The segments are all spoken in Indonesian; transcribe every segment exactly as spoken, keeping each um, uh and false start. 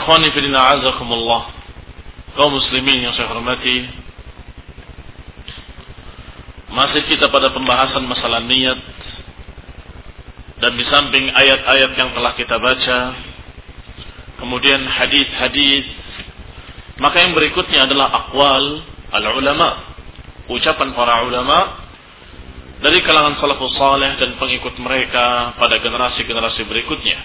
Ikhwani fillah azakumullah, kaum muslimin yang saya hormati, masih kita pada pembahasan masalah niat, dan di samping ayat-ayat yang telah kita baca, kemudian hadis-hadis, maka yang berikutnya adalah aqwal al-ulama, ucapan para ulama dari kalangan salafus saleh dan pengikut mereka pada generasi-generasi berikutnya.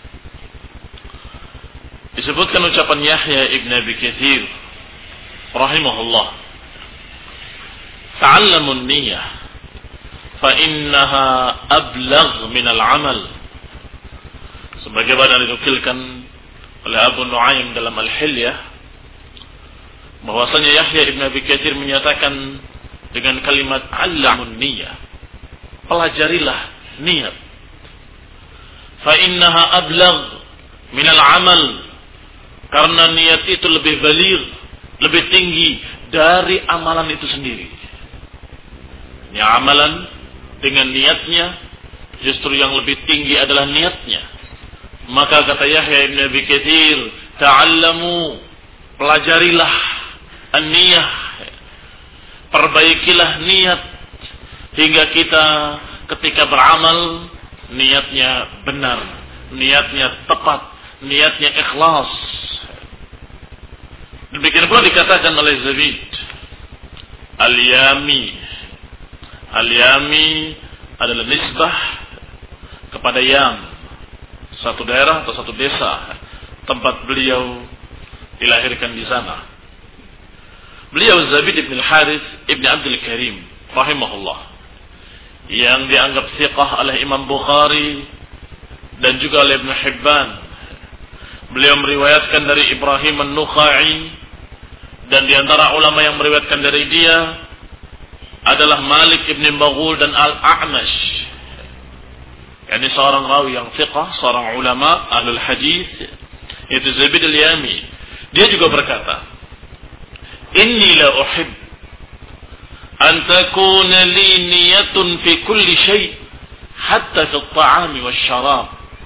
Disebutkan ucapan Yahya ibn Abi Katsir rahimahullah, ta'allamun niyyah fa innaha ablagh min al-amal. Sebagaimana dinukilkan oleh Abu Nuaim dalam Al-Hilyah, bahwasanya Yahya ibn Abi Katsir menyatakan dengan kalimat allamun niyyah, pelajarilah niat. Fa innaha ablagh min al-amal, karena niat itu lebih baligh, lebih tinggi dari amalan itu sendiri. Ini amalan dengan niatnya justru yang lebih tinggi adalah niatnya. Maka kata Yahya ibn Abi Katsir, ta'allamu, pelajarilah an-niyah, perbaikilah niat hingga kita ketika beramal niatnya benar, niatnya tepat, niatnya ikhlas. Demikian pula dikatakan oleh Zabid Al-Yami. Al-Yami adalah nisbah kepada Yam, satu daerah atau satu desa tempat beliau dilahirkan di sana. Beliau Zabid ibn al-Harith ibn Abdul Karim rahimahullah, yang dianggap thiqah oleh Imam Bukhari dan juga oleh Ibn Hibban. Beliau meriwayatkan dari Ibrahim an-Nukhai, dan di antara ulama yang meriwayatkan dari dia adalah Malik ibn Baghul dan Al-A'mash. Yani seorang rawi yang thiqah, seorang ulama ahlul hadis, yaitu Zabid al-Yami. Dia juga berkata, "Inni la uhib an takuna li niyatun fi kulli shay, hatta fi at-ta'ami wasyarab."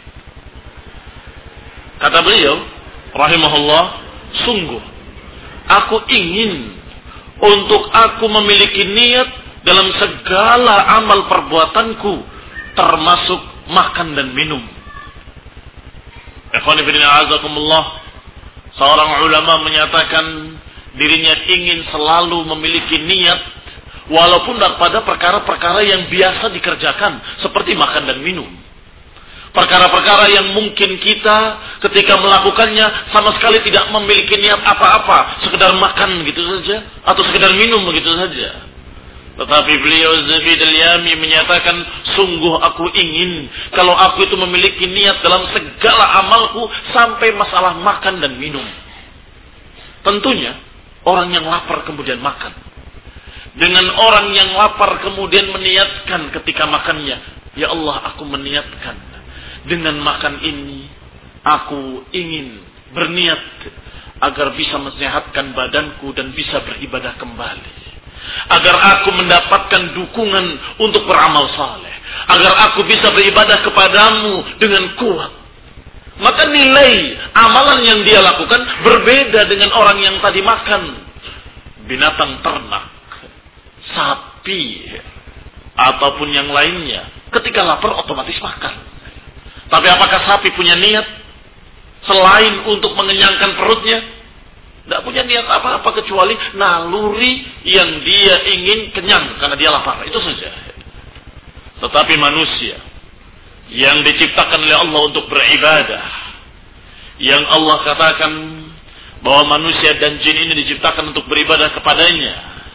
Kata beliau rahimahullah, sungguh aku ingin untuk aku memiliki niat dalam segala amal perbuatanku, termasuk makan dan minum. Ikhwani fillah azakumullah, seorang ulama menyatakan dirinya ingin selalu memiliki niat walaupun pada perkara-perkara yang biasa dikerjakan seperti makan dan minum. Perkara-perkara yang mungkin kita ketika melakukannya sama sekali tidak memiliki niat apa-apa, sekedar makan gitu saja atau sekedar minum begitu saja. Tetapi beliau Zabid al-Yami menyatakan, sungguh aku ingin kalau aku itu memiliki niat dalam segala amalku sampai masalah makan dan minum. Tentunya orang yang lapar kemudian makan, dengan orang yang lapar kemudian meniatkan ketika makannya, ya Allah, aku meniatkan dengan makan ini, aku ingin berniat agar bisa menyehatkan badanku dan bisa beribadah kembali. Agar aku mendapatkan dukungan untuk beramal saleh. Agar aku bisa beribadah kepadamu dengan kuat. Maka nilai amalan yang dia lakukan berbeda dengan orang yang tadi makan binatang ternak, sapi, ataupun yang lainnya. Ketika lapar otomatis makan. Tapi apakah sapi punya niat selain untuk mengenyangkan perutnya? Tidak punya niat apa-apa kecuali naluri yang dia ingin kenyang karena dia lapar. Itu saja. Tetapi manusia yang diciptakan oleh Allah untuk beribadah, yang Allah katakan bahwa manusia dan jin ini diciptakan untuk beribadah kepadanya,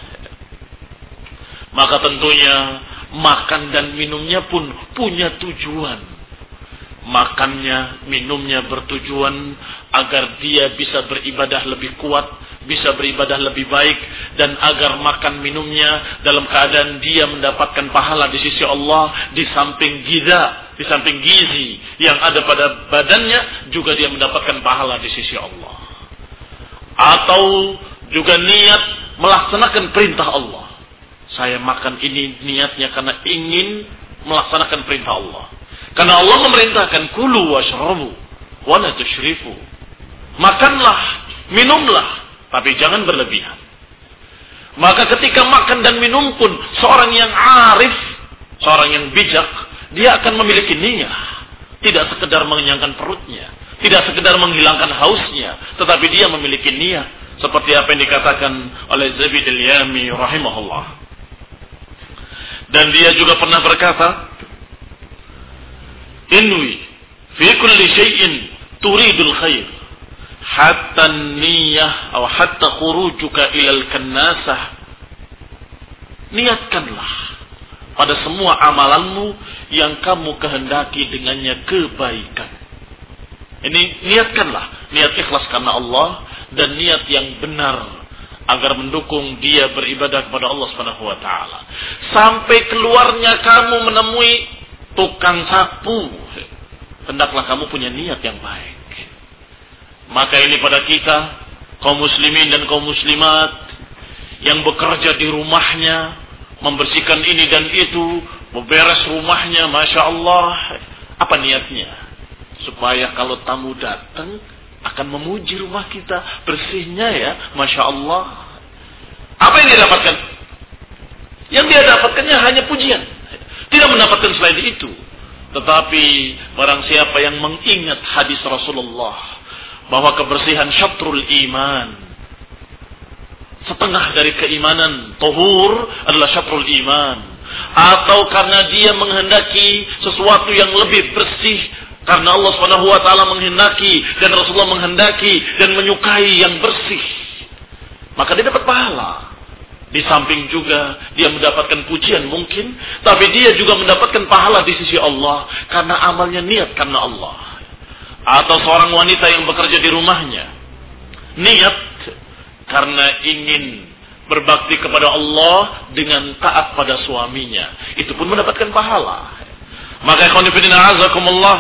maka tentunya makan dan minumnya pun punya tujuan. Makannya, minumnya bertujuan agar dia bisa beribadah lebih kuat, bisa beribadah lebih baik, dan agar makan minumnya dalam keadaan dia mendapatkan pahala di sisi Allah, di samping giza, di samping gizi yang ada pada badannya, juga dia mendapatkan pahala di sisi Allah. Atau juga niat melaksanakan perintah Allah. Saya makan ini niatnya karena ingin melaksanakan perintah Allah. Karena Allah memerintahkan kulu washrabu wa la tusyrifu. Makanlah, minumlah, tapi jangan berlebihan. Maka ketika makan dan minum pun seorang yang arif, seorang yang bijak, dia akan memiliki niat. Tidak sekedar mengenyangkan perutnya, tidak sekedar menghilangkan hausnya, tetapi dia memiliki niat. Seperti apa yang dikatakan oleh Zabid al-Yami rahimahullah. Dan dia juga pernah berkata, Inwi fi kulli syai'in turidul khair hatta niyah atau hatta khurujuka ilal kannasah. Niatkanlah pada semua amalanmu yang kamu kehendaki dengannya kebaikan. Ini niatkanlah, niat ikhlas karena Allah dan niat yang benar agar mendukung dia beribadah kepada Allah Subhanahu wa taala. Sampai keluarnya kamu menemui tukang sapu, hendaklah kamu punya niat yang baik. Maka ini pada kita, kaum muslimin dan kaum muslimat yang bekerja di rumahnya, membersihkan ini dan itu, memberes rumahnya, Masya Allah. Apa niatnya? Supaya kalau tamu datang, akan memuji rumah kita, bersihnya ya, Masya Allah. Apa yang dia dapatkan? Yang dia dapatkannya hanya pujian. Tidak mendapatkan selain itu. Tetapi barang siapa yang mengingat hadis Rasulullah, bahwa kebersihan syatrul iman, setengah dari keimanan, tahur adalah syatrul iman. Atau karena dia menghendaki sesuatu yang lebih bersih, karena Allah Subhanahu wa taala menghendaki dan Rasulullah menghendaki dan menyukai yang bersih, maka dia dapat pahala. Di samping juga dia mendapatkan pujian mungkin, tapi dia juga mendapatkan pahala di sisi Allah karena amalnya niat karena Allah. Atau seorang wanita yang bekerja di rumahnya, niat karena ingin berbakti kepada Allah dengan taat pada suaminya, itu pun mendapatkan pahala. Maka ikhwan fillah azakumullah,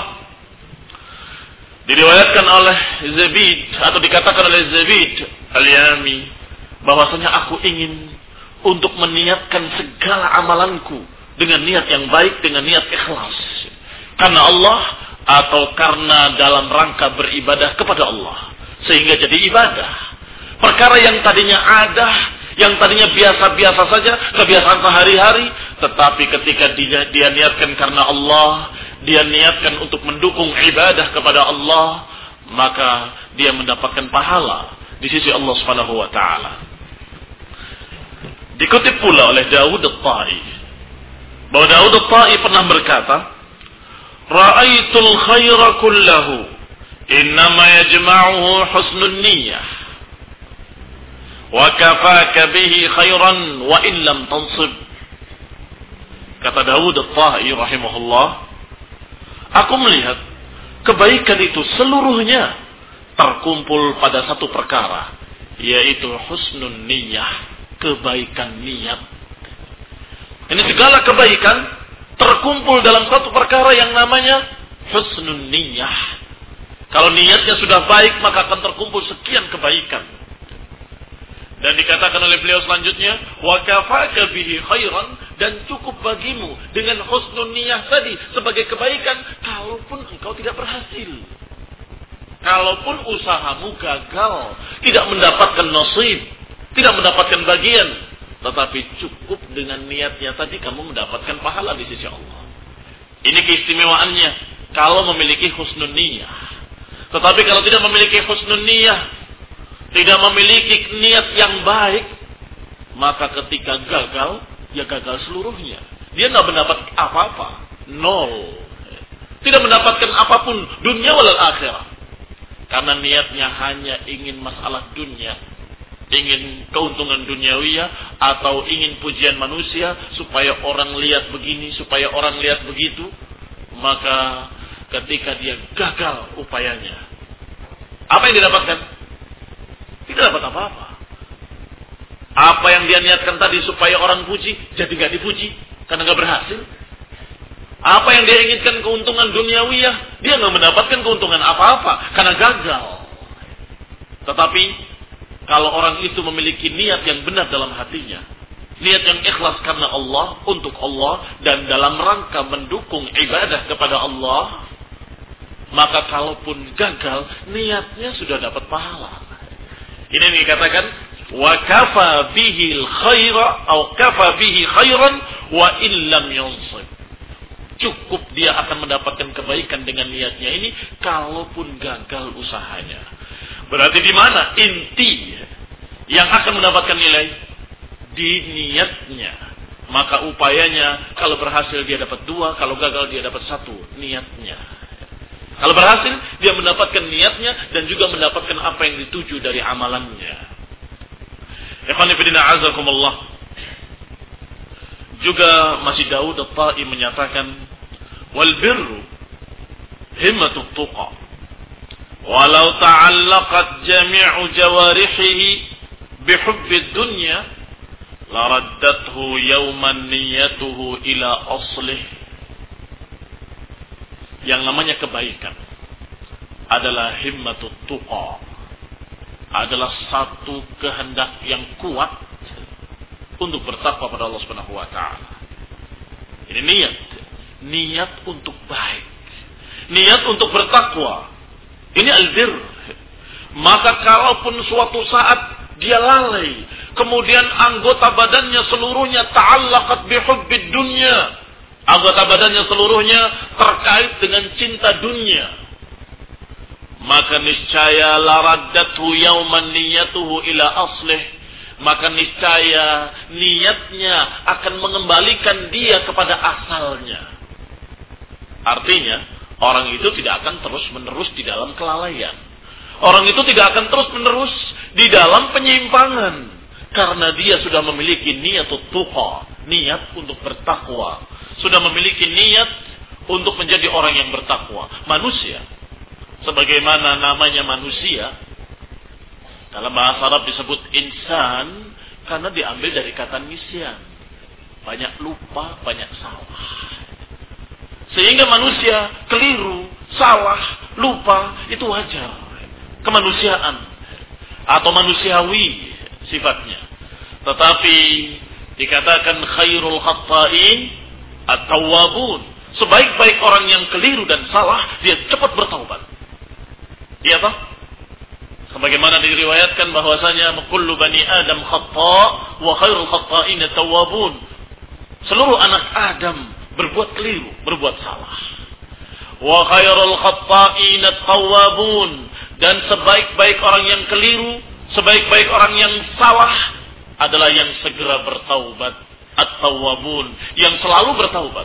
diriwayatkan oleh Zabid atau dikatakan oleh Zabid al-Yami bahwasanya aku ingin untuk meniatkan segala amalanku dengan niat yang baik, dengan niat ikhlas karena Allah atau karena dalam rangka beribadah kepada Allah, sehingga jadi ibadah. Perkara yang tadinya ada, yang tadinya biasa-biasa saja, kebiasaan sehari-hari, tetapi ketika dia, dia niatkan karena Allah, dia niatkan untuk mendukung ibadah kepada Allah, maka dia mendapatkan pahala di sisi Allah Subhanahu wa taala. Dikutip pula oleh Daud al-Ta'i bahwa Daud al-Ta'i pernah berkata, Ra'aitul khaira kullahu innama yajma'uhu husnun niyyah wa kafaka bihi khairan wa in lam tansib. Kata Daud al-Ta'i rahimahullah, aku melihat kebaikan itu seluruhnya terkumpul pada satu perkara, yaitu husnun niyyah, kebaikan niat. Ini segala kebaikan terkumpul dalam satu perkara yang namanya husnun niyyah. Kalau niatnya sudah baik, maka akan terkumpul sekian kebaikan. Dan dikatakan oleh beliau selanjutnya, wa kafaka bihi khairan, dan cukup bagimu dengan husnun niyyah tadi sebagai kebaikan, kalaupun engkau tidak berhasil, kalaupun usahamu gagal, tidak mendapatkan nasib, tidak mendapatkan bagian, tetapi cukup dengan niatnya tadi kamu mendapatkan pahala di sisi Allah. Ini keistimewaannya kalau memiliki husnun niyyah. Tetapi kalau tidak memiliki husnun niyyah, tidak memiliki niat yang baik, maka ketika gagal, ya gagal seluruhnya. Dia tidak mendapat apa-apa, nol. Tidak mendapatkan apapun dunia wal akhirah. Karena niatnya hanya ingin masalah dunia, ingin keuntungan duniawiyah, atau ingin pujian manusia supaya orang lihat begini, supaya orang lihat begitu. Maka ketika dia gagal upayanya, apa yang didapatkan? Tidak dapat apa-apa. Apa yang dia niatkan tadi supaya orang puji, jadi gak dipuji karena gak berhasil. Apa yang dia inginkan keuntungan duniawiyah, dia gak mendapatkan keuntungan apa-apa karena gagal. Tetapi kalau orang itu memiliki niat yang benar dalam hatinya, niat yang ikhlas karena Allah, untuk Allah, dan dalam rangka mendukung ibadah kepada Allah, maka kalaupun gagal, niatnya sudah dapat pahala. Ini yang dikatakan wa kafa bihi al-khaira atau kafa bihi khairan wa illam yunsib. Cukup dia akan mendapatkan kebaikan dengan niatnya ini kalaupun gagal usahanya. Berarti di mana inti yang akan mendapatkan nilai? Di niatnya. Maka upayanya kalau berhasil dia dapat dua, kalau gagal dia dapat satu, niatnya. Kalau berhasil dia mendapatkan niatnya dan juga mendapatkan apa yang dituju dari amalannya. Ikhwani fillah azakumullah. Juga masih Daud At-Tai menyatakan wal birru himmatut tuqa walau ta'allaqat jami'u jawarihihi bihubbid dunya laraddathu yawman niyatuhu ila aslih. Yang namanya kebaikan adalah himmatut tuqa, adalah satu kehendak yang kuat untuk bertakwa pada Allah Subhanahu wa taala. Ini niat, niat untuk baik, niat untuk bertakwa. Ini albir. Maka kalaupun suatu saat dia lalai, kemudian anggota badannya seluruhnya ta'allaqat bihubbid dunya, anggota badannya seluruhnya terkait dengan cinta dunia, maka niscaya laraddathu yauman niyatuhu ila aslih, maka niscaya niatnya akan mengembalikan dia kepada asalnya. Artinya orang itu tidak akan terus-menerus di dalam kelalaian. Orang itu tidak akan terus-menerus di dalam penyimpangan, karena dia sudah memiliki niyatut tuqa, niat untuk bertakwa, sudah memiliki niat untuk menjadi orang yang bertakwa. Manusia, sebagaimana namanya manusia, dalam bahasa Arab disebut insan karena diambil dari kata nisyan, banyak lupa, banyak salah. Sehingga manusia keliru, salah, lupa, itu wajar, kemanusiaan atau manusiawi sifatnya. Tetapi dikatakan khairul khatta'in at-tawwabun, sebaik-baik orang yang keliru dan salah dia cepat bertaubat. Iya toh? Sebagaimana diriwayatkan bahwasanya kullu bani adam khata' wa khairul khatta'in at-tawwabun. Seluruh anak Adam berbuat keliru, berbuat salah. Wa khairul khatta'in at-tawwabun, dan sebaik-baik orang yang keliru, sebaik-baik orang yang salah adalah yang segera bertaubat, at-tawwabun, yang selalu bertaubat.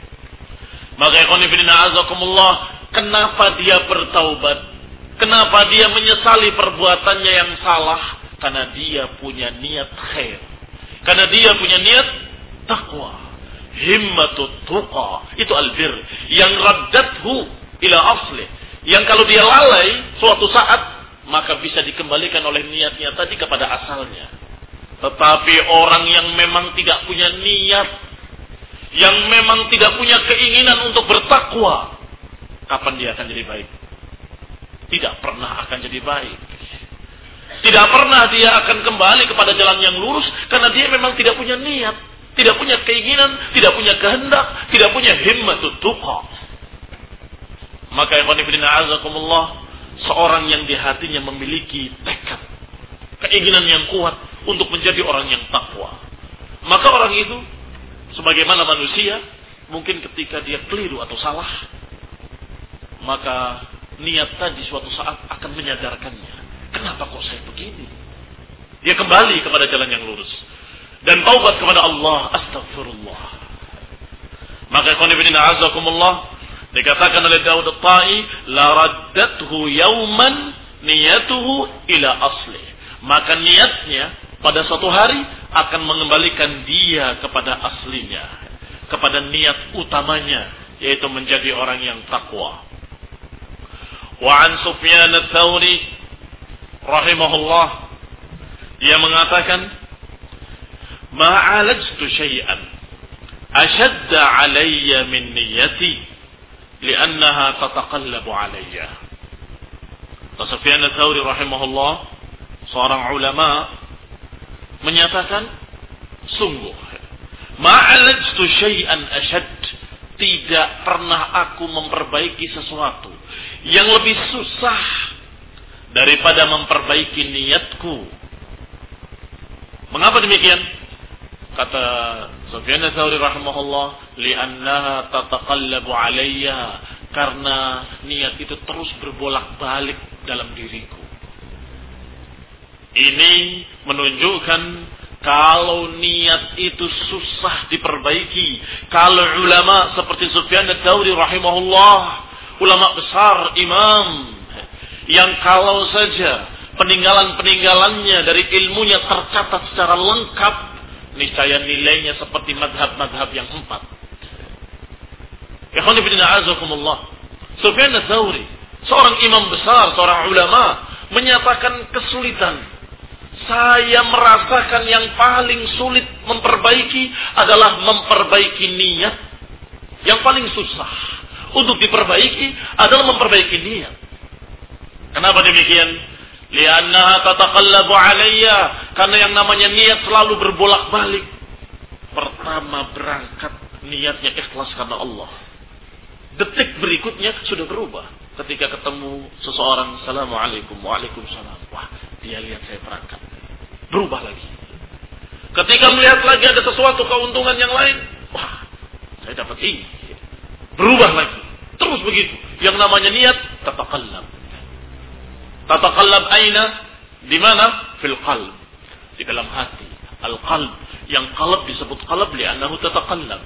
Maka ikhwan fillah azakumullah, kenapa dia bertaubat? Kenapa dia menyesali perbuatannya yang salah? Karena dia punya niat khair, karena dia punya niat takwa. Himmatut tuqa, itu albir yang raddathu ila asli, yang kalau dia lalai suatu saat maka bisa dikembalikan oleh niatnya tadi kepada asalnya. Tetapi orang yang memang tidak punya niat, yang memang tidak punya keinginan untuk bertakwa, kapan dia akan jadi baik? Tidak pernah akan jadi baik. Tidak pernah dia akan kembali kepada jalan yang lurus, karena dia memang tidak punya niat, tidak punya keinginan, tidak punya kehendak, tidak punya himmatut tuqa. Maka ikhwan fillah azakumullah, seorang yang di hatinya memiliki tekad, keinginan yang kuat untuk menjadi orang yang takwa, maka orang itu sebagaimana manusia, mungkin ketika dia keliru atau salah, maka niat tadi suatu saat akan menyadarkannya, kenapa kok saya begini? Dia kembali kepada jalan yang lurus dan taubat kepada Allah, astagfirullah. Maka ikhwan fillah azakumullah, dikatakan oleh Daud At-Tai, la raddathu yauman niyatuhu ila asli, maka niatnya pada suatu hari akan mengembalikan dia kepada aslinya, kepada niat utamanya, yaitu menjadi orang yang takwa. Wa an Sufyan Ats-Tsauri rahimahullah, dia mengatakan, ma'alajtu syai'an ashadda alayya min niyyati li'annaha tataqallabu alayya. Sufyan Ats-Tsauri rahimahullah, seorang ulama, menyatakan, sungguh ma'alajtu syai'an ashad, tidak pernah aku memperbaiki sesuatu yang lebih susah daripada memperbaiki niatku. Mengapa demikian? Kata Sufyan ats-Tsauri rahimahullah, li'annaha tataqallabu alayya, karena niat itu terus berbolak-balik dalam diriku. Ini menunjukkan kalau niat itu susah diperbaiki. Kalau ulama seperti Sufyan ats-Tsauri rahimahullah, ulama besar, imam, yang kalau saja peninggalan-peninggalannya dari ilmunya tercatat secara lengkap, niscaya nilainya seperti madhab-madhab yang empat. Ikhwan fillah a'azakumullah. Sufyan ats-Tsauri, seorang imam besar, seorang ulama, menyatakan kesulitan. Saya merasakan yang paling sulit memperbaiki adalah memperbaiki niat. Yang paling susah untuk diperbaiki adalah memperbaiki niat. Kenapa demikian? Li'annaha tataqallabu alayya, karena yang namanya niat selalu berbolak-balik. Pertama berangkat niatnya ikhlas karena Allah. Detik berikutnya sudah berubah. Ketika ketemu seseorang, assalamualaikum, waalaikumsalam. Wah, dia lihat saya berangkat. Berubah lagi. Ketika melihat lagi ada sesuatu keuntungan yang lain, wah, saya dapat ini. Berubah lagi. Terus begitu. Yang namanya niat tataqallab. Tataqallab aina? Di mana? Fil qalb. Di dalam hati. Al-qalb. Yang qalb disebut qalb li'annahu tataqallab.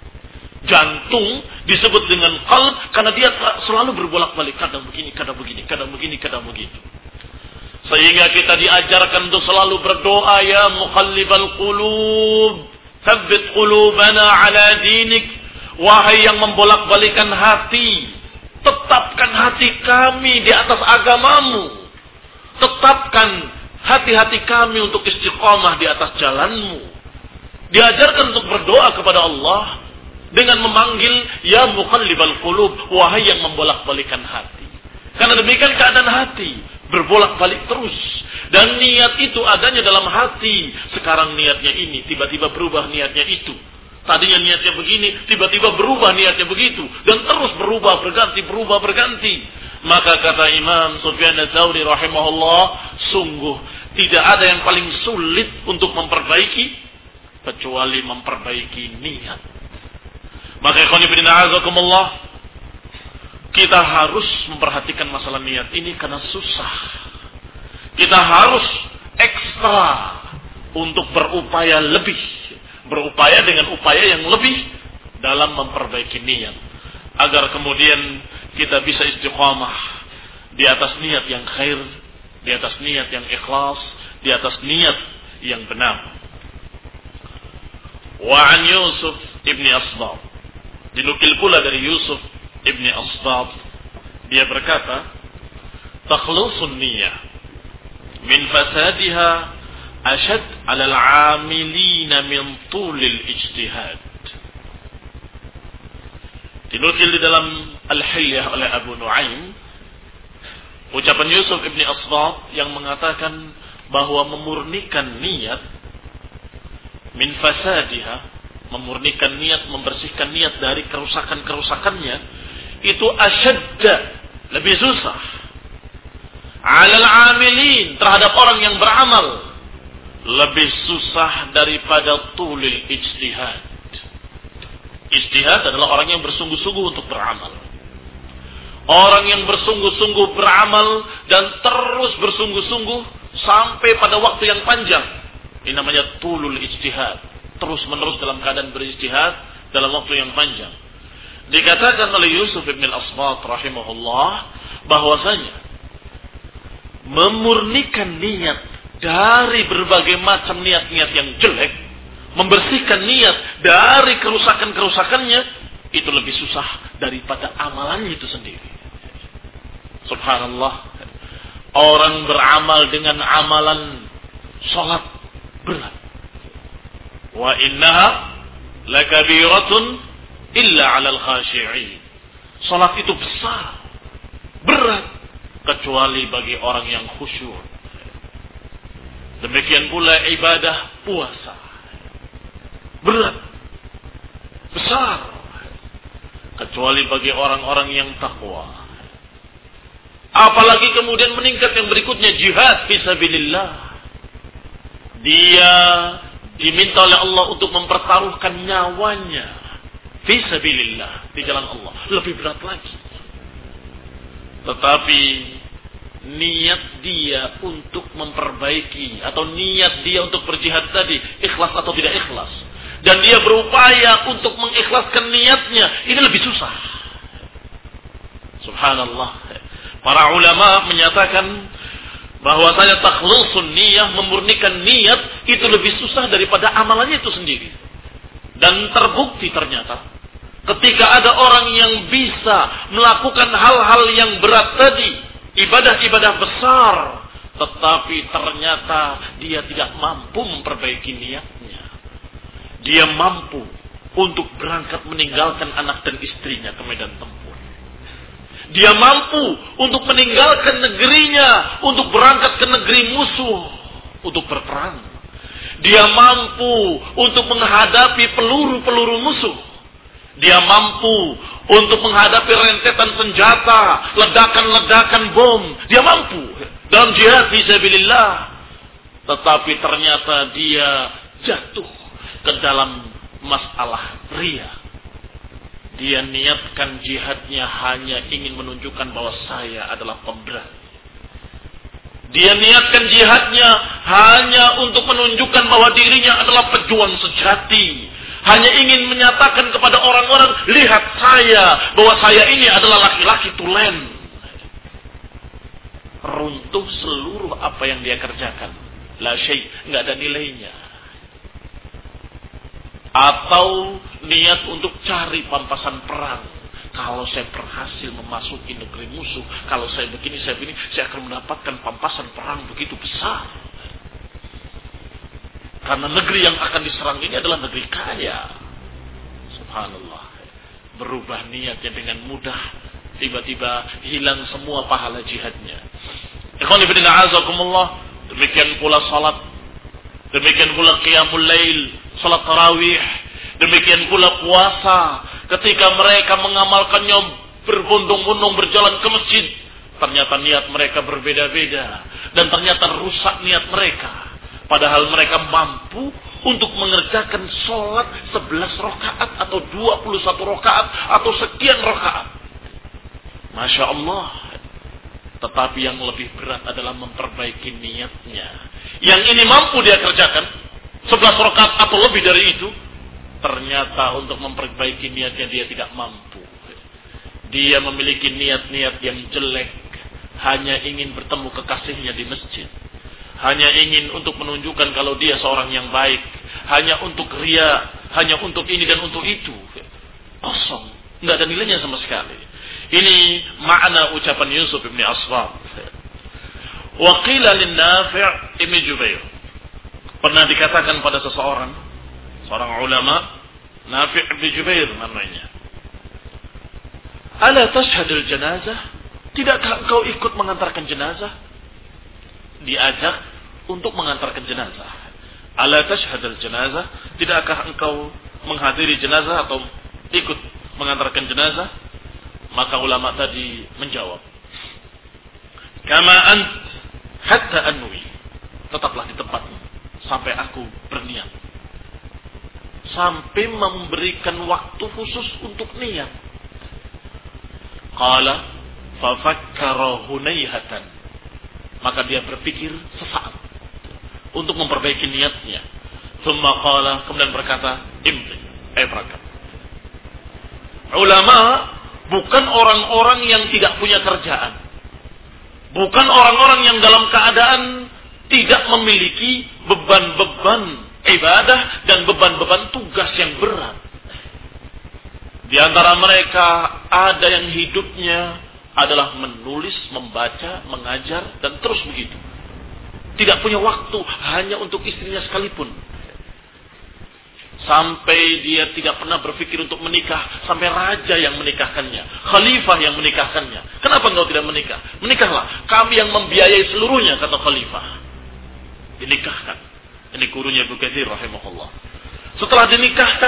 Jantung disebut dengan qalb karena dia selalu berbolak-balik, kadang begini, kadang begini, kadang begini, kadang begitu. Sehingga kita diajarkan untuk selalu berdoa, ya muqallibal qulub, tsabbit qulubana ala dinik. Wahai yang membolak-balikan hati, tetapkan hati kami di atas agamamu. Tetapkan hati-hati kami untuk istiqamah di atas jalanmu. Diajarkan untuk berdoa kepada Allah dengan memanggil ya muqallibal qulub, wahai yang membolak-balikan hati. Karena demikian keadaan hati, berbolak-balik terus. Dan niat itu adanya dalam hati. Sekarang niatnya ini, tiba-tiba berubah niatnya itu. Tadinya niatnya begini, tiba-tiba berubah niatnya begitu. Dan terus berubah, berganti, berubah, berganti. Maka kata Imam Sufyan ats-Tsauri rahimahullah, sungguh tidak ada yang paling sulit untuk memperbaiki kecuali memperbaiki niat. Maka ikhwan fillah a'azakumullah, kita harus memperhatikan masalah niat ini karena susah. Kita harus ekstra untuk berupaya lebih, berupaya dengan upaya yang lebih dalam memperbaiki niat, agar kemudian kita bisa istiqamah di atas niat yang khair, di atas niat yang ikhlas, di atas niat yang benar. Wa an Yusuf ibni Asbab, dinukil pula dari Yusuf ibni Asbab, dia berkata, takhlusun niyah min fasadiha ashad ala al-amilina min tulil ijtihad. Dinukil di dalam Al-Hilyah oleh Abu Nuaim, ucapan Yusuf ibni Asbab yang mengatakan bahwa memurnikan niat min fasadiha, memurnikan niat, membersihkan niat dari kerusakan-kerusakannya, itu asyadda, lebih susah, alal amilin, terhadap orang yang beramal, lebih susah daripada tulil ijtihad. Ijtihad adalah orang yang bersungguh-sungguh untuk beramal. Orang yang bersungguh-sungguh beramal dan terus bersungguh-sungguh sampai pada waktu yang panjang, ini namanya tulul ijtihad. Terus menerus dalam keadaan berijtihad dalam waktu yang panjang. Dikatakan oleh Yusuf ibn al-Asbat rahimahullah bahwasanya memurnikan niat dari berbagai macam niat-niat yang jelek, membersihkan niat dari kerusakan-kerusakannya, itu lebih susah daripada amalannya itu sendiri. Subhanallah, orang beramal dengan amalan salat berat. Wa innaha lakabiratun illa 'alal khashi'in. Salat itu besar, berat, kecuali bagi orang yang khusyuk. Demikian pula ibadah puasa, berat, besar, kecuali bagi orang-orang yang takwa. Apalagi kemudian meningkat yang berikutnya, jihad fisabilillah. Dia diminta oleh Allah untuk mempertaruhkan nyawanya fisabilillah, di jalan Allah. Lebih berat lagi. Tetapi niat dia untuk memperbaiki atau niat dia untuk berjihad tadi, ikhlas atau tidak ikhlas, dan dia berupaya untuk mengikhlaskan niatnya, ini lebih susah. Subhanallah. Para ulama menyatakan bahwasanya takhlusun niyah, memurnikan niat, itu lebih susah daripada amalannya itu sendiri. Dan terbukti ternyata ketika ada orang yang bisa melakukan hal-hal yang berat tadi, ibadah-ibadah besar, tetapi ternyata dia tidak mampu memperbaiki niatnya. Dia mampu untuk berangkat meninggalkan anak dan istrinya ke medan tempur. Dia mampu untuk meninggalkan negerinya, untuk berangkat ke negeri musuh, untuk berperang. Dia mampu untuk menghadapi peluru-peluru musuh. Dia mampu untuk menghadapi rentetan senjata, ledakan-ledakan bom. Dia mampu dalam jihad fisabilillah. Tetapi ternyata dia jatuh ke dalam masalah riya. Dia niatkan jihadnya hanya ingin menunjukkan bahwa saya adalah pemberani. Dia niatkan jihadnya hanya untuk menunjukkan bahwa dirinya adalah pejuang sejati. Hanya ingin menyatakan kepada orang-orang, lihat saya, bahwa saya ini adalah laki-laki tulen. Runtuh seluruh apa yang dia kerjakan. La syai', nggak ada nilainya. Atau niat untuk cari pampasan perang. Kalau saya berhasil memasuki negeri musuh, kalau saya begini, saya begini, saya akan mendapatkan pampasan perang begitu besar. Karena negeri yang akan diserang ini adalah negeri kaya. Subhanallah. Berubah niatnya dengan mudah. Tiba-tiba hilang semua pahala jihadnya. Ikhwan fillah azakumullah. Demikian pula salat. Demikian pula qiyamul lail. Salat tarawih. Demikian pula puasa. Ketika mereka mengamalkannya berbondong-bondong berjalan ke masjid. Ternyata niat mereka berbeda-beda. Dan ternyata rusak niat mereka. Padahal mereka mampu untuk mengerjakan sholat sebelas rakaat atau dua puluh satu rakaat atau sekian rakaat. Masya Allah. Tetapi yang lebih berat adalah memperbaiki niatnya. Yang ini mampu dia kerjakan sebelas rakaat atau lebih dari itu. Ternyata untuk memperbaiki niatnya dia tidak mampu. Dia memiliki niat-niat yang jelek. Hanya ingin bertemu kekasihnya di masjid. Hanya ingin untuk menunjukkan kalau dia seorang yang baik. Hanya untuk ria. Hanya untuk ini dan untuk itu. Kosong. Tidak ada nilainya sama sekali. Ini makna ucapan Yusuf ibn Asbab. Wa qila lin Nafi' ibn Jubair. Pernah dikatakan pada seseorang. Seorang ulama. Nafi' ibn Jubair namanya. Ala tashhadul janazah? Tidakkah engkau ikut mengantarkan jenazah? Diajak untuk mengantarkan jenazah. Ala tashhadul janazah? Tidakkah engkau menghadiri jenazah atau ikut mengantarkan jenazah? Maka ulama tadi menjawab, kama ant hatta anwi. Tetaplah di tempatmu sampai aku berniat. Sampai memberikan waktu khusus untuk niat. Qala fafakkara hunayhatan. Maka dia berpikir sesaat untuk memperbaiki niatnya. Tsumma qala, kemudian berkata, imri, eh berangkat. Ulama bukan orang-orang yang tidak punya kerjaan. Bukan orang-orang yang dalam keadaan tidak memiliki beban-beban ibadah dan beban-beban tugas yang berat. Di antara mereka ada yang hidupnya adalah menulis, membaca, mengajar, dan terus begitu. Tidak punya waktu hanya untuk istrinya sekalipun. Sampai dia tidak pernah berpikir untuk menikah. Sampai raja yang menikahkannya. Khalifah yang menikahkannya. Kenapa engkau tidak menikah? Menikahlah. Kami yang membiayai seluruhnya, kata khalifah. Dinikahkan. Ini gurunya Ibnu Katsir rahimahullah. Setelah dinikahkan,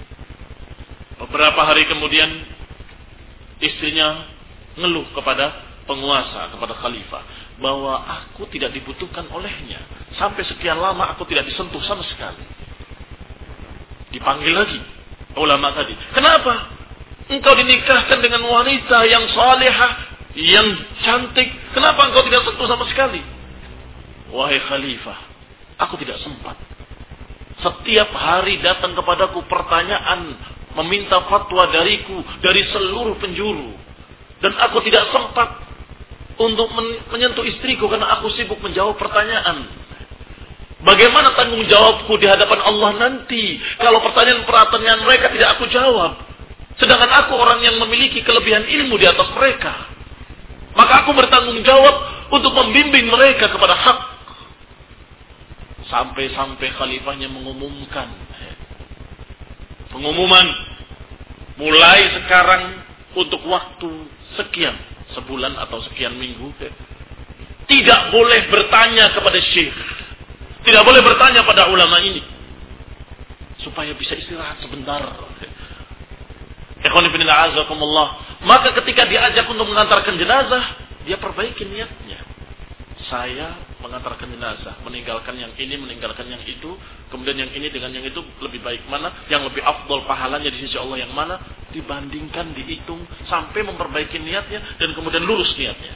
beberapa hari kemudian istrinya ngeluh kepada penguasa, kepada khalifah, bahwa aku tidak dibutuhkan olehnya. Sampai sekian lama aku tidak disentuh sama sekali. Dipanggil lagi ulama tadi. Kenapa? Engkau dinikahkan dengan wanita yang salihah, yang cantik. Kenapa engkau tidak sentuh sama sekali? Wahai khalifah, aku tidak sempat. Setiap hari datang kepadaku pertanyaan, meminta fatwa dariku, dari seluruh penjuru. Dan aku tidak sempat untuk menyentuh istriku karena aku sibuk menjawab pertanyaan. Bagaimana tanggung jawabku di hadapan Allah nanti kalau pertanyaan-pertanyaan mereka tidak aku jawab? Sedangkan aku orang yang memiliki kelebihan ilmu di atas mereka. Maka aku bertanggung jawab untuk membimbing mereka kepada hak. Sampai-sampai khalifahnya mengumumkan. Pengumuman. Mulai sekarang untuk waktu sekian. Sebulan atau sekian minggu. Tidak boleh bertanya kepada syekh. Tidak boleh bertanya pada ulama ini. Supaya bisa istirahat sebentar. Ikhwan fillah azakumullah. Maka ketika diajak untuk mengantarkan jenazah, dia perbaiki niatnya. Saya mengantarkan jenazah, meninggalkan yang ini, meninggalkan yang itu, kemudian yang ini dengan yang itu lebih baik mana, yang lebih afdol pahalanya di sisi Allah yang mana, dibandingkan, dihitung sampai memperbaiki niatnya dan kemudian lurus niatnya.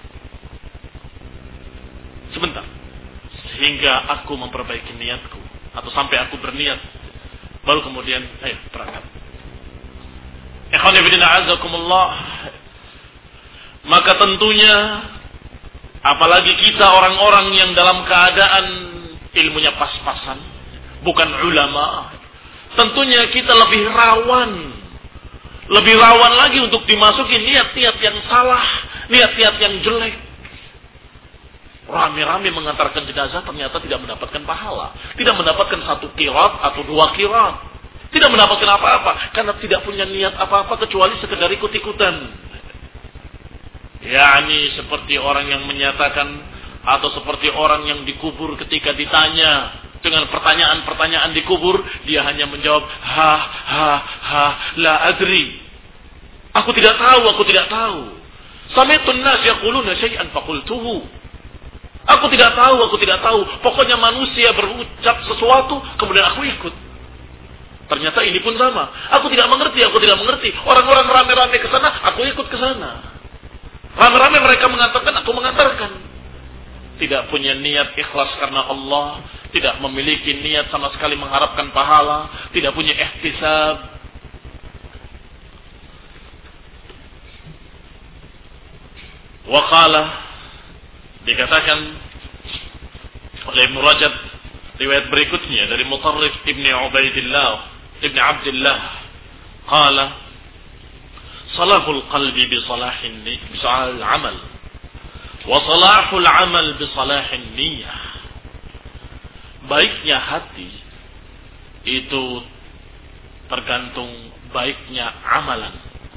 Sebentar. Sehingga aku memperbaiki niatku atau sampai aku berniat, baru kemudian ayo berangkat. Ikhwan fillah azakumullah. Maka tentunya apalagi kita orang-orang yang dalam keadaan ilmunya pas-pasan, bukan ulama, tentunya kita lebih rawan lebih rawan lagi untuk dimasuki niat-niat yang salah, niat-niat yang jelek. Rame-rame mengantarkan jenazah ternyata tidak mendapatkan pahala, tidak mendapatkan satu qirat atau dua qirat, tidak mendapatkan apa-apa karena tidak punya niat apa-apa kecuali sekedar ikut-ikutan. yakni seperti orang yang menyatakan atau seperti orang yang dikubur ketika ditanya dengan pertanyaan-pertanyaan dikubur, dia hanya menjawab ha ha ha la adri. Aku tidak tahu, aku tidak tahu. Sami'tun nas yaquluna syai'an faqultuhu. Aku tidak tahu, aku tidak tahu. Pokoknya manusia berucap sesuatu, kemudian aku ikut. Ternyata ini pun sama. Aku tidak mengerti, aku tidak mengerti. Orang-orang rame-rame ke sana, aku ikut ke sana. Rame-rame mereka mengatakan, aku mengantarkan. Tidak punya niat ikhlas karena Allah, tidak memiliki niat sama sekali mengharapkan pahala, tidak punya ihtisab. Wa qala, dikatakan oleh Ibnu Rajab riwayat berikutnya dari Mutarrif Ibni Ubaidillah Ibni Abdillah qala salahul qalbi bi salahin bi salahil amal wa salahul amal bi salahin niyyah. Baiknya hati itu tergantung baiknya amalan,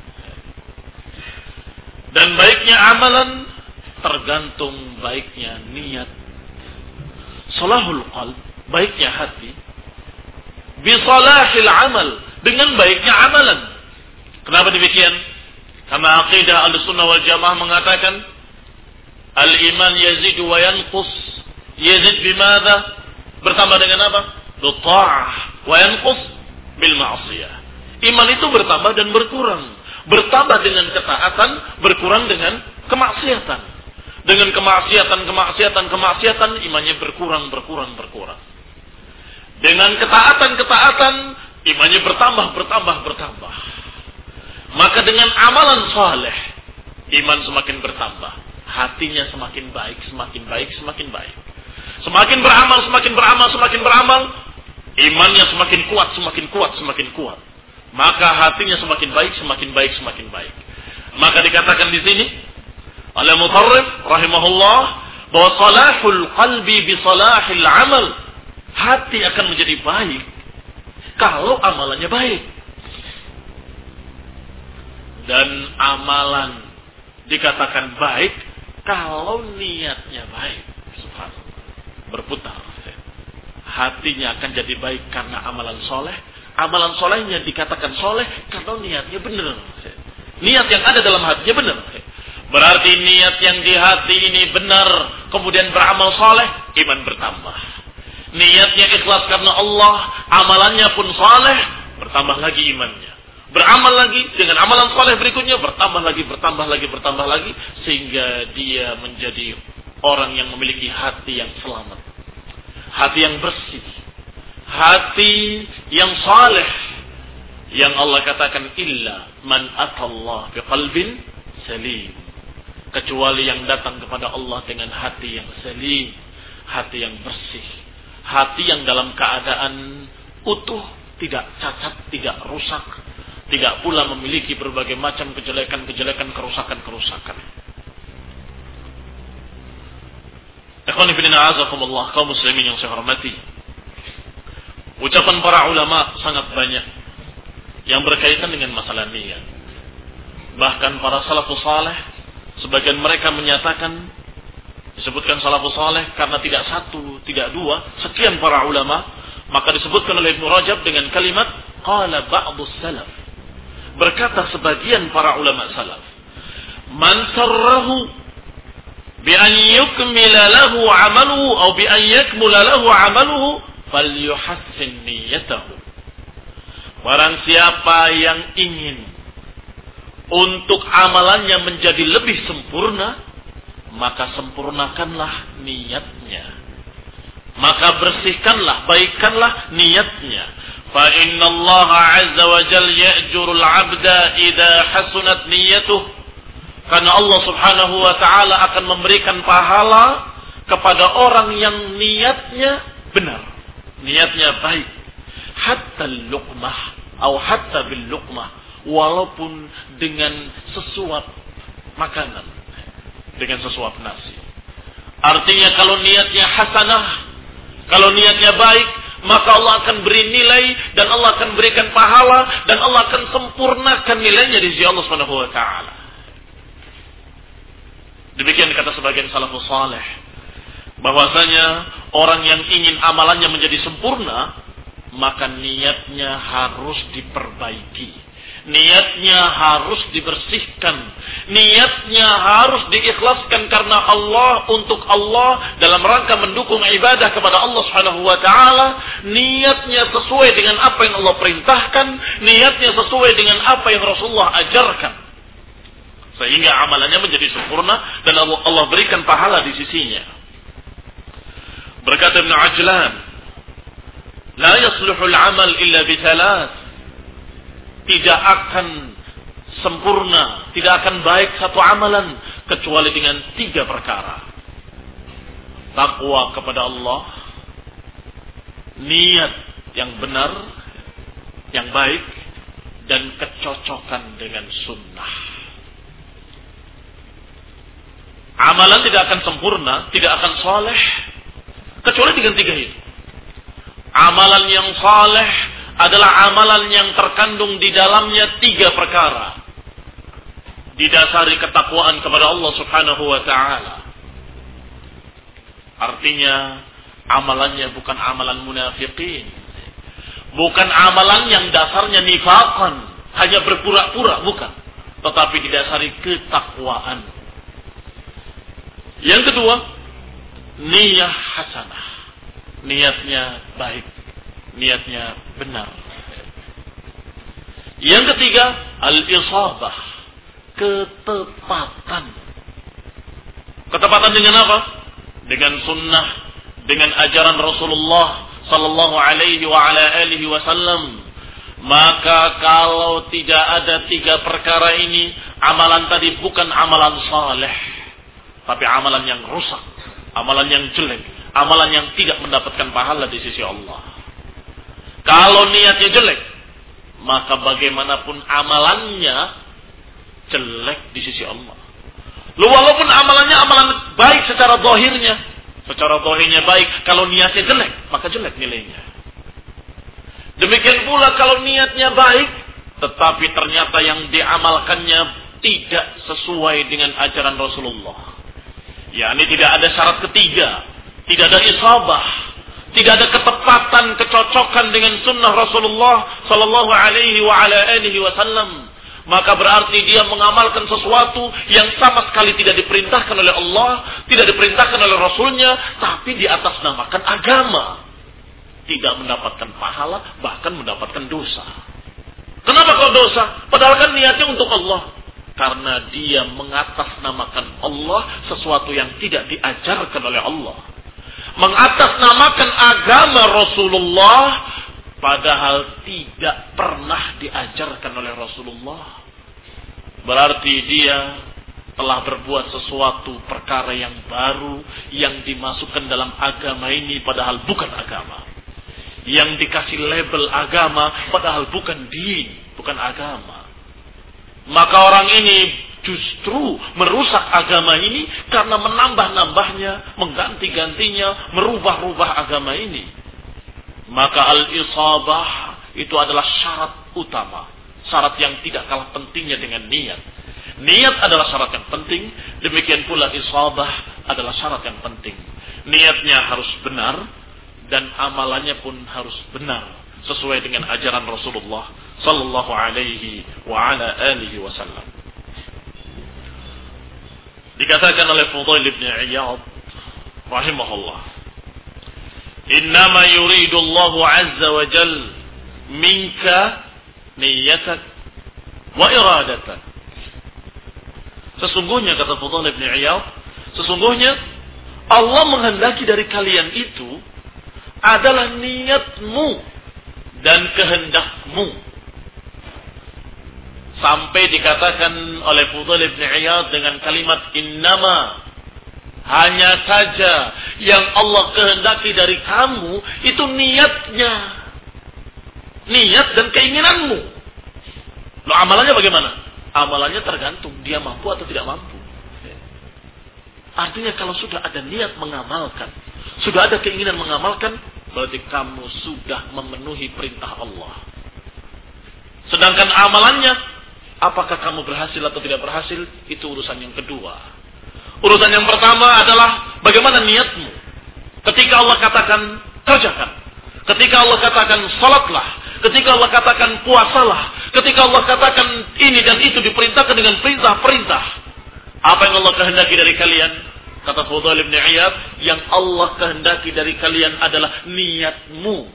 dan baiknya amalan tergantung baiknya niat. Salahul qalb, baiknya hati, bi salahil amal, dengan baiknya amalan. Kenapa demikian? Karena aqidah Ahlussunnah wal Jamaah mengatakan al-iman yazidu wa yanqus. Yazid bimadza? Bertambah dengan apa? Bi ta'ah, wa yanqus bil ma'siyah. Iman itu bertambah dan berkurang. Bertambah dengan ketaatan, berkurang dengan kemaksiatan. Dengan kemaksiatan, kemaksiatan, kemaksiatan, imannya berkurang, berkurang, berkurang. Dengan ketaatan, ketaatan, imannya bertambah, bertambah, bertambah. Maka dengan amalan saleh, iman semakin bertambah. Hatinya semakin baik, semakin baik, semakin baik. Semakin beramal, semakin beramal, semakin beramal, imannya semakin kuat, semakin kuat, semakin kuat. Maka hatinya semakin baik, semakin baik, semakin baik. Maka dikatakan di sini oleh Mutarrif rahimahullah bahwa salahul qalbi bi salahil amal, hati akan menjadi baik kalau amalannya baik, dan amalan dikatakan baik kalau niatnya baik. Subhanallah, berputar. Hatinya akan jadi baik karena amalan soleh, amalan solehnya dikatakan soleh karena niatnya benar. Niat yang ada dalam hatinya benar. Berarti niat yang di hati ini benar, kemudian beramal saleh, iman bertambah. Niatnya ikhlas karena Allah, amalannya pun saleh, bertambah lagi imannya. Beramal lagi dengan amalan saleh berikutnya, bertambah lagi, bertambah lagi, bertambah lagi, sehingga dia menjadi orang yang memiliki hati yang selamat, hati yang bersih, hati yang saleh, yang Allah katakan illa man atallah biqalbin salim, kecuali yang datang kepada Allah dengan hati yang salim, hati yang bersih, hati yang dalam keadaan utuh, tidak cacat, tidak rusak, tidak pula memiliki berbagai macam kejelekan-kejelekan, kerusakan-kerusakan. Ikhwan fillah azakumullah, kaum muslimin yang saya hormati. Ucapan para ulama sangat banyak yang berkaitan dengan masalah niat. Bahkan para salafus saleh, sebagian mereka menyatakan, disebutkan salafus saleh karena tidak satu, tidak dua, sekian para ulama, maka disebutkan oleh Ibnu Rajab dengan kalimat qala ba'dus salaf. Berkata sebagian para ulama salaf, man sarrahu bi an yukmila lahu 'amaluhu aw bi an yakmula lahu 'amaluhu falyuhassin niyyatahu. Barang siapa yang ingin untuk amalannya menjadi lebih sempurna, maka sempurnakanlah niatnya. Maka bersihkanlah, baikkanlah niatnya. Fa inna Allah 'azza wa jalla ya'juru al-'abda idza hasunat niyyatuh. Karena Allah Subhanahu wa taala akan memberikan pahala kepada orang yang niatnya benar, niatnya baik. Hatta luqmah atau hatta bil luqmah, walaupun dengan sesuap makanan, dengan sesuap nasi. Artinya kalau niatnya hasanah, kalau niatnya baik, maka Allah akan beri nilai dan Allah akan berikan pahala dan Allah akan sempurnakan nilainya di sisi Allah Subhanahu wa taala. Demikian kata sebagian salafus saleh, bahwasanya orang yang ingin amalannya menjadi sempurna, maka niatnya harus diperbaiki, niatnya harus dibersihkan, niatnya harus diikhlaskan karena Allah, untuk Allah, dalam rangka mendukung ibadah kepada Allah Subhanahu wa taala. Niatnya sesuai dengan apa yang Allah perintahkan, niatnya sesuai dengan apa yang Rasulullah ajarkan, sehingga amalannya menjadi sempurna dan Allah berikan pahala di sisinya. Berkata Ibnu Ajlan, la yasluhul amal illa bithalat. Tidak akan sempurna, tidak akan baik satu amalan kecuali dengan tiga perkara. Takwa kepada Allah, niat yang benar, yang baik, dan kecocokan dengan sunnah. Amalan tidak akan sempurna, tidak akan saleh kecuali dengan tiga itu. Amalan yang saleh adalah amalan yang terkandung di dalamnya tiga perkara. Didasari ketakwaan kepada Allah Subhanahu wa taala. Artinya amalannya bukan amalan munafiqin. Bukan amalan yang dasarnya nifaqan, hanya berpura-pura, bukan. Tetapi didasari ketakwaan. Yang kedua, niyah hasanah. Niatnya baik, niatnya benar. Yang ketiga, al-isabah, ketepatan. Ketepatan dengan apa? Dengan sunnah, dengan ajaran Rasulullah sallallahu alaihi wa ala alihi wasallam. Maka kalau tidak ada tiga perkara ini, amalan tadi bukan amalan saleh, tapi amalan yang rusak, amalan yang jelek, amalan yang tidak mendapatkan pahala di sisi Allah. Kalau niatnya jelek, maka bagaimanapun amalannya jelek di sisi Allah. Lu walaupun amalannya amalan baik secara zahirnya, secara zahirnya baik, kalau niatnya jelek, maka jelek nilainya. Demikian pula kalau niatnya baik, tetapi ternyata yang diamalkannya tidak sesuai dengan ajaran Rasulullah. yakni tidak ada syarat ketiga, tidak ada isabah, tidak ada ketepatan, kecocokan dengan sunnah Rasulullah sallallahu alaihi wa ala alihi wasallam, maka berarti dia mengamalkan sesuatu yang sama sekali tidak diperintahkan oleh Allah, tidak diperintahkan oleh Rasulnya, tapi di atas namakan agama. Tidak mendapatkan pahala, bahkan mendapatkan dosa. Kenapa kok dosa? Padahal kan niatnya untuk Allah. Karena dia mengatasnamakan Allah sesuatu yang tidak diajarkan oleh Allah. Mengatasnamakan agama Rasulullah padahal tidak pernah diajarkan oleh Rasulullah. Berarti dia telah berbuat sesuatu perkara yang baru yang dimasukkan dalam agama ini padahal bukan agama. Yang dikasih label agama padahal bukan din, bukan agama. Maka orang ini justru merusak agama ini karena menambah-nambahnya, mengganti-gantinya, merubah-rubah agama ini. Maka al-isabah itu adalah syarat utama. Syarat yang tidak kalah pentingnya dengan niat. Niat adalah syarat yang penting. Demikian pula isabah adalah syarat yang penting. Niatnya harus benar dan amalannya pun harus benar sesuai dengan ajaran Rasulullah sallallahu alaihi wa ala alihi wasallam. Dikatakan oleh Fudail bin Iyad rahimahullah, innama yuridu Allah azza wa jal minka niyatak wa iradatak. Sesungguhnya, kata Fudail bin Iyad, sesungguhnya Allah menghendaki dari kalian itu adalah niatmu dan kehendakmu. Sampai dikatakan oleh Fudail bin Iyad dengan kalimat innama, hanya saja yang Allah kehendaki dari kamu itu niatnya, niat dan keinginanmu. Loh, amalannya bagaimana? Amalannya tergantung dia mampu atau tidak mampu. Artinya kalau sudah ada niat mengamalkan, sudah ada keinginan mengamalkan, berarti kamu sudah memenuhi perintah Allah. Sedangkan amalannya, apakah kamu berhasil atau tidak berhasil, itu urusan yang kedua. Urusan yang pertama adalah bagaimana niatmu. Ketika Allah katakan kerjakan, ketika Allah katakan salatlah, ketika Allah katakan puasalah, ketika Allah katakan ini dan itu diperintahkan dengan perintah-perintah, apa yang Allah kehendaki dari kalian? Kata Fudail bin Iyad, yang Allah kehendaki dari kalian adalah niatmu.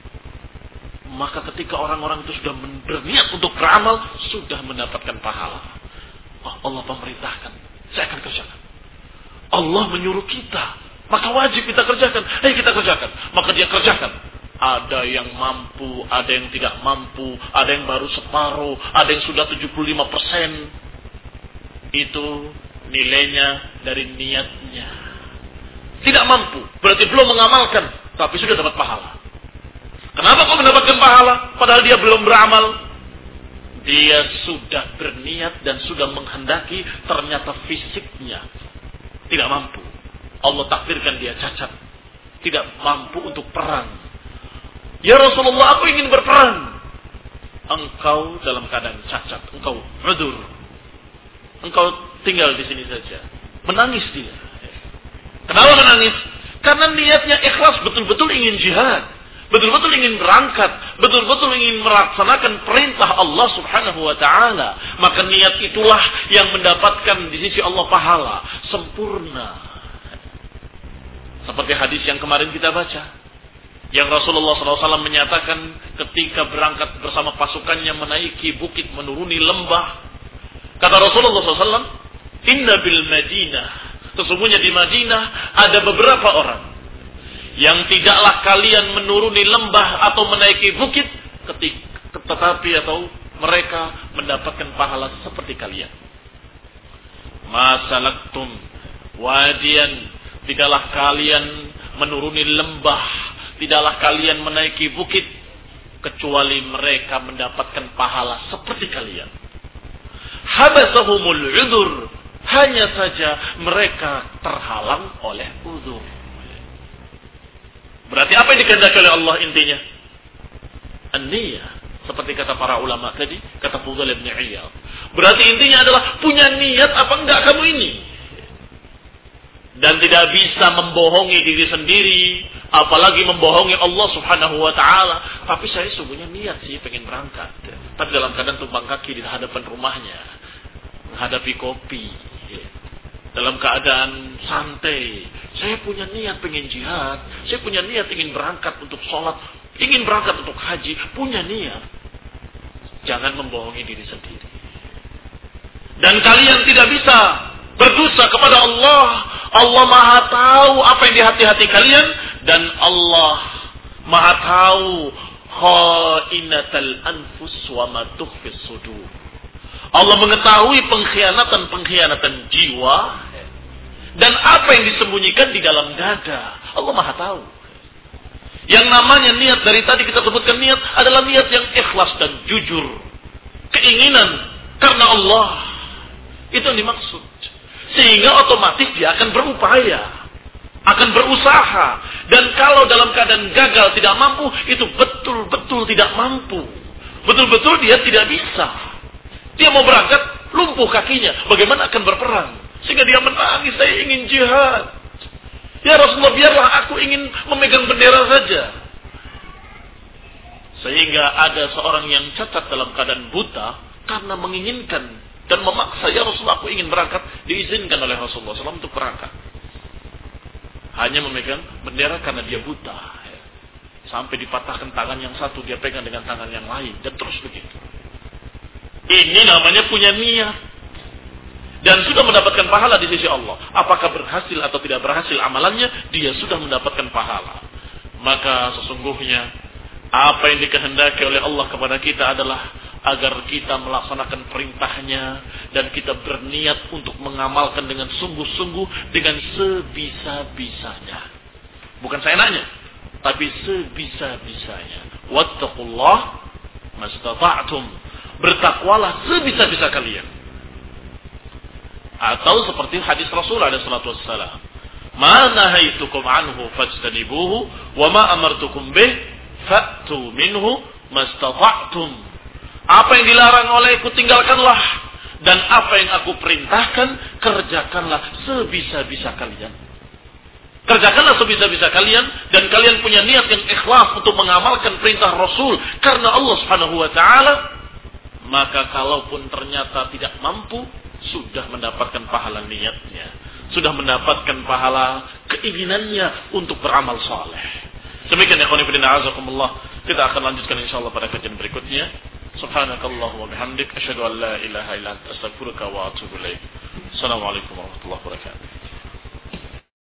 Maka ketika orang-orang itu sudah berniat untuk beramal, sudah mendapatkan pahala. Oh, Allah memerintahkan, saya akan kerjakan. Allah menyuruh kita, maka wajib kita kerjakan. Ayo kita kerjakan. Maka dia kerjakan. Ada yang mampu, ada yang tidak mampu, ada yang baru separuh, ada yang sudah tujuh puluh lima persen. Itu nilainya dari niatnya. Tidak mampu, berarti belum mengamalkan, tapi sudah dapat pahala. Kenapa kok mendapatkan pahala? Padahal dia belum beramal. Dia sudah berniat dan sudah menghendaki, ternyata fisiknya tidak mampu. Allah takdirkan dia cacat, tidak mampu untuk perang. Ya Rasulullah, aku ingin berperang. Engkau dalam keadaan cacat, engkau udzur. Engkau tinggal di sini saja. Menangis dia. Kenapa menangis? Karena niatnya ikhlas, betul-betul ingin jihad. Betul-betul ingin berangkat, betul-betul ingin melaksanakan perintah Allah subhanahu wa ta'ala. Maka niat itulah yang mendapatkan di sisi Allah pahala sempurna. Seperti hadis yang kemarin kita baca, yang Rasulullah shallallahu alaihi wasallam menyatakan ketika berangkat bersama pasukannya menaiki bukit, menuruni lembah. Kata Rasulullah shallallahu alaihi wasallam, inna bil Madinah, sesungguhnya di Madinah ada beberapa orang yang tidaklah kalian menuruni lembah atau menaiki bukit, ketika, tetapi atau mereka mendapatkan pahala seperti kalian. Masalaktum wadian, tidaklah kalian menuruni lembah, tidaklah kalian menaiki bukit, kecuali mereka mendapatkan pahala seperti kalian. Habasahumul udzur, hanya saja mereka terhalang oleh udzur. Berarti apa yang dikehendaki oleh Allah intinya? An-niyah. Seperti kata para ulama tadi, kata Fudail bin Iyad. Berarti intinya adalah punya niat apa enggak kamu ini? dan tidak bisa membohongi diri sendiri, apalagi membohongi Allah Subhanahu wa taala. Tapi saya sungguhnya niat sih pengen berangkat, tapi dalam keadaan tumpang kaki di hadapan rumahnya, menghadapi kopi, dalam keadaan santai. Saya punya niat pengen jihad, saya punya niat ingin berangkat untuk sholat, ingin berangkat untuk haji, punya niat. Jangan membohongi diri sendiri. Dan kalian tidak bisa berdosa kepada Allah. Allah Maha tahu apa yang di hati-hati kalian, dan Allah Maha tahu khainatal anfus wa ma tukhfis sudur. Allah mengetahui pengkhianatan-pengkhianatan jiwa dan apa yang disembunyikan di dalam dada. Allah Maha tahu. Yang namanya niat, dari tadi kita sebutkan niat adalah niat yang ikhlas dan jujur. Keinginan karena Allah. Itu yang dimaksud. Sehingga otomatis dia akan berupaya, akan berusaha. Dan kalau dalam keadaan gagal tidak mampu, itu betul-betul tidak mampu. Betul-betul dia tidak bisa. Dia mau berangkat, lumpuh kakinya. Bagaimana akan berperang? Sehingga dia menangis, saya ingin jihad. Ya Rasulullah, biarlah aku ingin memegang bendera saja. Sehingga ada seorang yang cacat dalam keadaan buta karena menginginkan dan memaksa, ya Rasulullah aku ingin berangkat, diizinkan oleh Rasulullah shallallahu alaihi wasallam untuk berangkat. Hanya memegang bendera karena dia buta. Sampai dipatahkan tangan yang satu, dia pegang dengan tangan yang lain. Dan terus begitu. Ini namanya punya niat. Dan sudah mendapatkan pahala di sisi Allah. Apakah berhasil atau tidak berhasil amalannya, dia sudah mendapatkan pahala. Maka sesungguhnya, apa yang dikehendaki oleh Allah kepada kita adalah agar kita melaksanakan perintahnya dan kita berniat untuk mengamalkan dengan sungguh-sungguh, dengan sebisa-bisanya. Bukan saya nanya, tapi sebisa-bisanya. Wattaqullah mastata'tum. Bertakwalah sebisa-bisa kalian. Atau seperti hadis Rasul alaihi salatu wassalam, "Ma nahaitukum anhu fajtanibuhu wa ma amartukum bih fa'tu minhu mastata'tum." Apa yang dilarang olehku tinggalkanlah, dan apa yang aku perintahkan kerjakanlah sebisa-bisa kalian. Kerjakanlah sebisa-bisa kalian, dan kalian punya niat yang ikhlas untuk mengamalkan perintah Rasul karena Allah Subhanahu wa taala, maka kalaupun ternyata tidak mampu, sudah mendapatkan pahala niatnya, sudah mendapatkan pahala keinginannya untuk beramal saleh. Demikian ya ikhwan fillah azakumullah. Kita akan lanjutkan insyaallah pada kajian berikutnya. Subhanakallah wa bihamdik asyhadu an la ilaha illa anta astaghfiruka wa atubu ilaik. Assalamualaikum warahmatullahi wabarakatuh.